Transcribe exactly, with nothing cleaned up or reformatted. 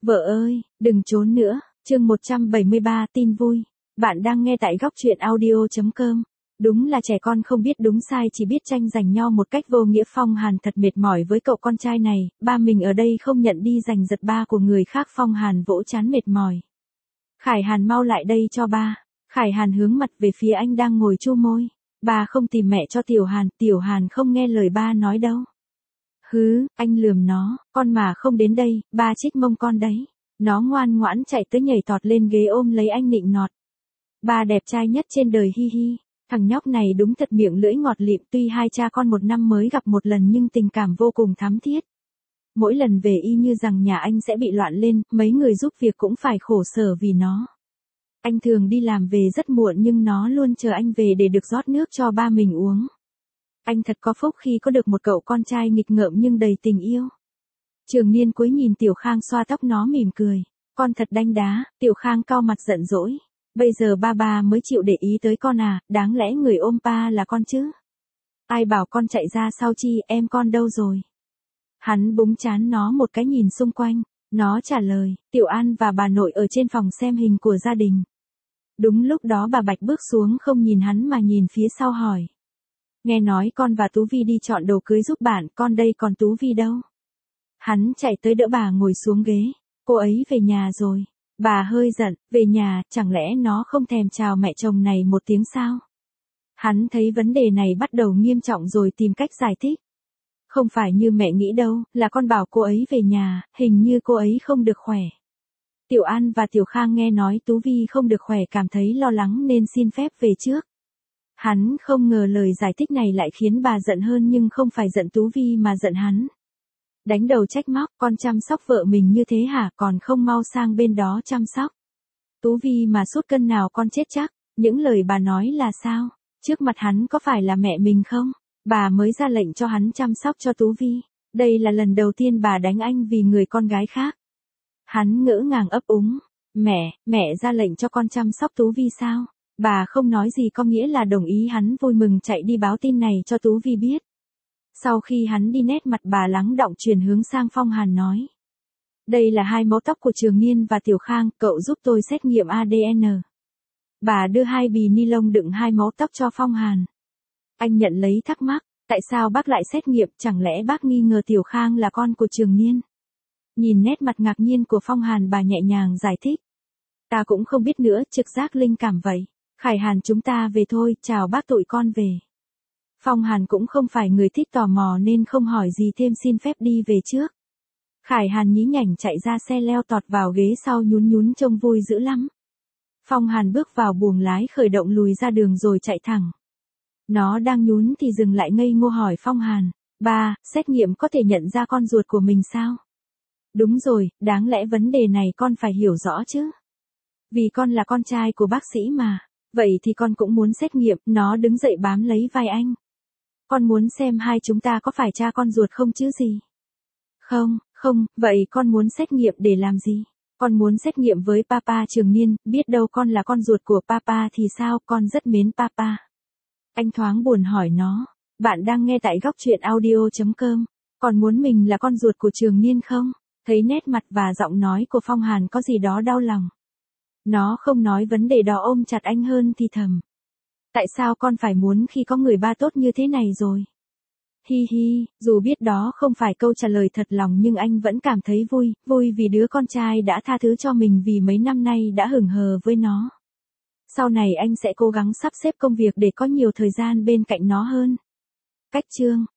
Vợ ơi, đừng trốn nữa, chương một trăm bảy mươi ba tin vui. Bạn đang nghe tại góc truyện audio chấm com. Đúng là trẻ con không biết đúng sai chỉ biết tranh giành nhau một cách vô nghĩa. Phong Hàn thật mệt mỏi với cậu con trai này, ba mình ở đây không nhận đi giành giật ba của người khác. Phong Hàn vỗ trán mệt mỏi. Khải Hàn mau lại đây cho ba. Khải Hàn hướng mặt về phía anh đang ngồi chu môi. Ba không tìm mẹ cho Tiểu Hàn, Tiểu Hàn không nghe lời ba nói đâu. Hứ, anh lườm nó, con mà không đến đây, ba trích mông con đấy. Nó ngoan ngoãn chạy tới nhảy tọt lên ghế ôm lấy anh nịnh nọt. Ba đẹp trai nhất trên đời hi hi, thằng nhóc này đúng thật miệng lưỡi ngọt lịm. Tuy hai cha con một năm mới gặp một lần nhưng tình cảm vô cùng thắm thiết. Mỗi lần về y như rằng nhà anh sẽ bị loạn lên, mấy người giúp việc cũng phải khổ sở vì nó. Anh thường đi làm về rất muộn nhưng nó luôn chờ anh về để được rót nước cho ba mình uống. Anh thật có phúc khi có được một cậu con trai nghịch ngợm nhưng đầy tình yêu. Trường Niên cúi nhìn Tiểu Khang xoa tóc nó mỉm cười. Con thật đanh đá. Tiểu Khang cau mặt giận dỗi. Bây giờ ba ba mới chịu để ý tới con à, đáng lẽ người ôm ba là con chứ. Ai bảo con chạy ra sau chi, em con đâu rồi? Hắn búng trán nó một cái nhìn xung quanh. Nó trả lời, Tiểu An và bà nội ở trên phòng xem hình của gia đình. Đúng lúc đó bà Bạch bước xuống không nhìn hắn mà nhìn phía sau hỏi. Nghe nói con và Tú Vi đi chọn đồ cưới giúp bạn, con đây còn Tú Vi đâu? Hắn chạy tới đỡ bà ngồi xuống ghế. Cô ấy về nhà rồi. Bà hơi giận, về nhà, chẳng lẽ nó không thèm chào mẹ chồng này một tiếng sao? Hắn thấy vấn đề này bắt đầu nghiêm trọng rồi tìm cách giải thích. Không phải như mẹ nghĩ đâu, là con bảo cô ấy về nhà, hình như cô ấy không được khỏe. Tiểu An và Tiểu Khang nghe nói Tú Vi không được khỏe cảm thấy lo lắng nên xin phép về trước. Hắn không ngờ lời giải thích này lại khiến bà giận hơn nhưng không phải giận Tú Vi mà giận hắn. Đánh đầu trách móc, con chăm sóc vợ mình như thế hả, còn không mau sang bên đó chăm sóc. Tú Vi mà sút cân nào con chết chắc, những lời bà nói là sao? Trước mặt hắn có phải là mẹ mình không? Bà mới ra lệnh cho hắn chăm sóc cho Tú Vi. Đây là lần đầu tiên bà đánh anh vì người con gái khác. Hắn ngỡ ngàng ấp úng. Mẹ, mẹ ra lệnh cho con chăm sóc Tú Vi sao? Bà không nói gì có nghĩa là đồng ý. Hắn vui mừng chạy đi báo tin này cho Tú Vi biết. Sau khi hắn đi nét mặt bà lắng đọng chuyển hướng sang Phong Hàn nói. Đây là hai mẫu tóc của Trường Niên và Tiểu Khang, cậu giúp tôi xét nghiệm a đê en. Bà đưa hai bì ni lông đựng hai mẫu tóc cho Phong Hàn. Anh nhận lấy thắc mắc, tại sao bác lại xét nghiệm, chẳng lẽ bác nghi ngờ Tiểu Khang là con của Trường Niên? Nhìn nét mặt ngạc nhiên của Phong Hàn bà nhẹ nhàng giải thích. Ta cũng không biết nữa, trực giác linh cảm vậy. Khải Hàn chúng ta về thôi, chào bác tụi con về. Phong Hàn cũng không phải người thích tò mò nên không hỏi gì thêm xin phép đi về trước. Khải Hàn nhí nhảnh chạy ra xe leo tọt vào ghế sau nhún nhún trông vui dữ lắm. Phong Hàn bước vào buồng lái khởi động lùi ra đường rồi chạy thẳng. Nó đang nhún thì dừng lại ngây ngô hỏi Phong Hàn. Ba, xét nghiệm có thể nhận ra con ruột của mình sao? Đúng rồi, đáng lẽ vấn đề này con phải hiểu rõ chứ. Vì con là con trai của bác sĩ mà. Vậy thì con cũng muốn xét nghiệm. Nó đứng dậy bám lấy vai anh. Con muốn xem hai chúng ta có phải cha con ruột không chứ gì? Không, không, vậy con muốn xét nghiệm để làm gì? Con muốn xét nghiệm với papa Trường Niên, biết đâu con là con ruột của papa thì sao, con rất mến papa. Anh thoáng buồn hỏi nó, bạn đang nghe tại góc truyện audio chấm com, còn muốn mình là con ruột của Trường Niên không? Thấy nét mặt và giọng nói của Phong Hàn có gì đó đau lòng. Nó không nói vấn đề đó ôm chặt anh hơn thì thầm. Tại sao con phải muốn khi có người ba tốt như thế này rồi? Hi hi, dù biết đó không phải câu trả lời thật lòng nhưng anh vẫn cảm thấy vui, vui vì đứa con trai đã tha thứ cho mình vì mấy năm nay đã hững hờ với nó. Sau này anh sẽ cố gắng sắp xếp công việc để có nhiều thời gian bên cạnh nó hơn. Cách chương